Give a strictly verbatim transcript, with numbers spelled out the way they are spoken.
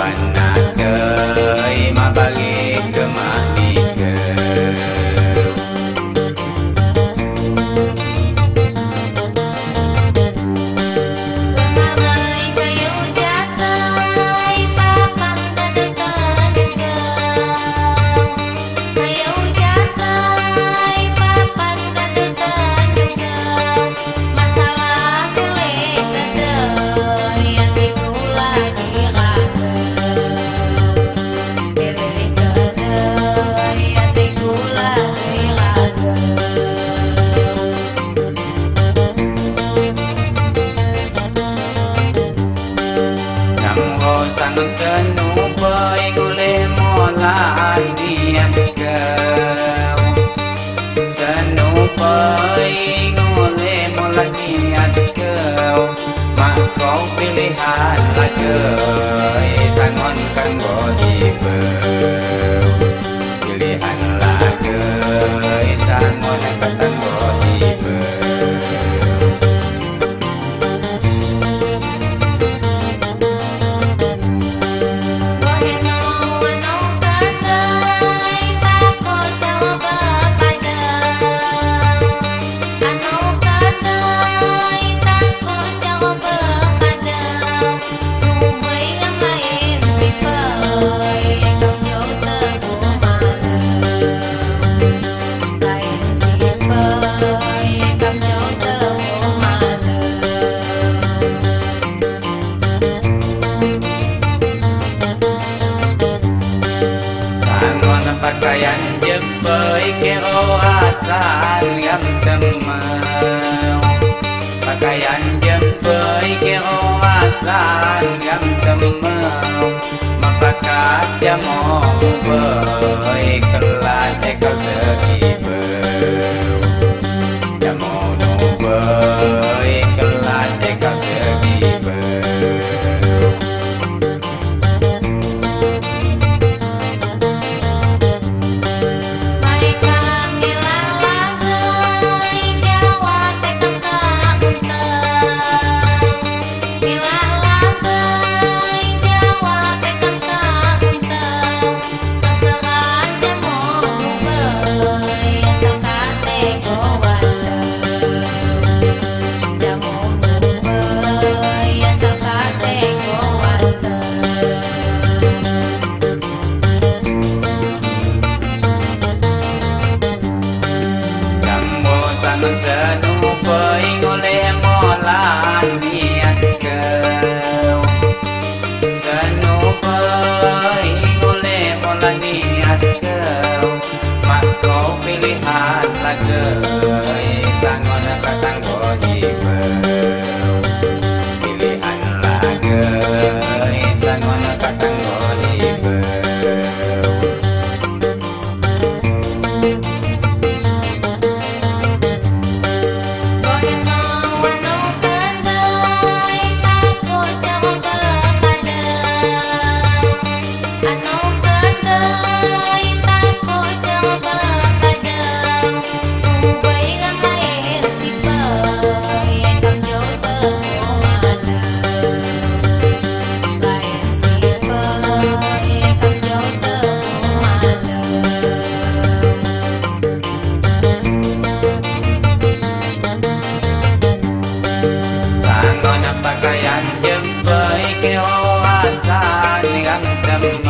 Wanakei mabagi gemah nikeu sangat senu bai gule molaan dian kau senu bai gule molaan dian kau mak kau pilihan lagai sangon kan bodi bau pilihan lagai sangon kan bodi bau pakaian jempai kero asan ngam temau pakaian jempai kero asan ngam temau mapakat jamong bai kelas ekal segibeu jamong bai kelas ekal segibeu senu bai gule molaan dian kau senu bai gule molaan dian kau mak kau pilihan lagai sangon katang bodi bau pilihan lagai sangon katang bodi bau pakaian jempai kero asan ngam temau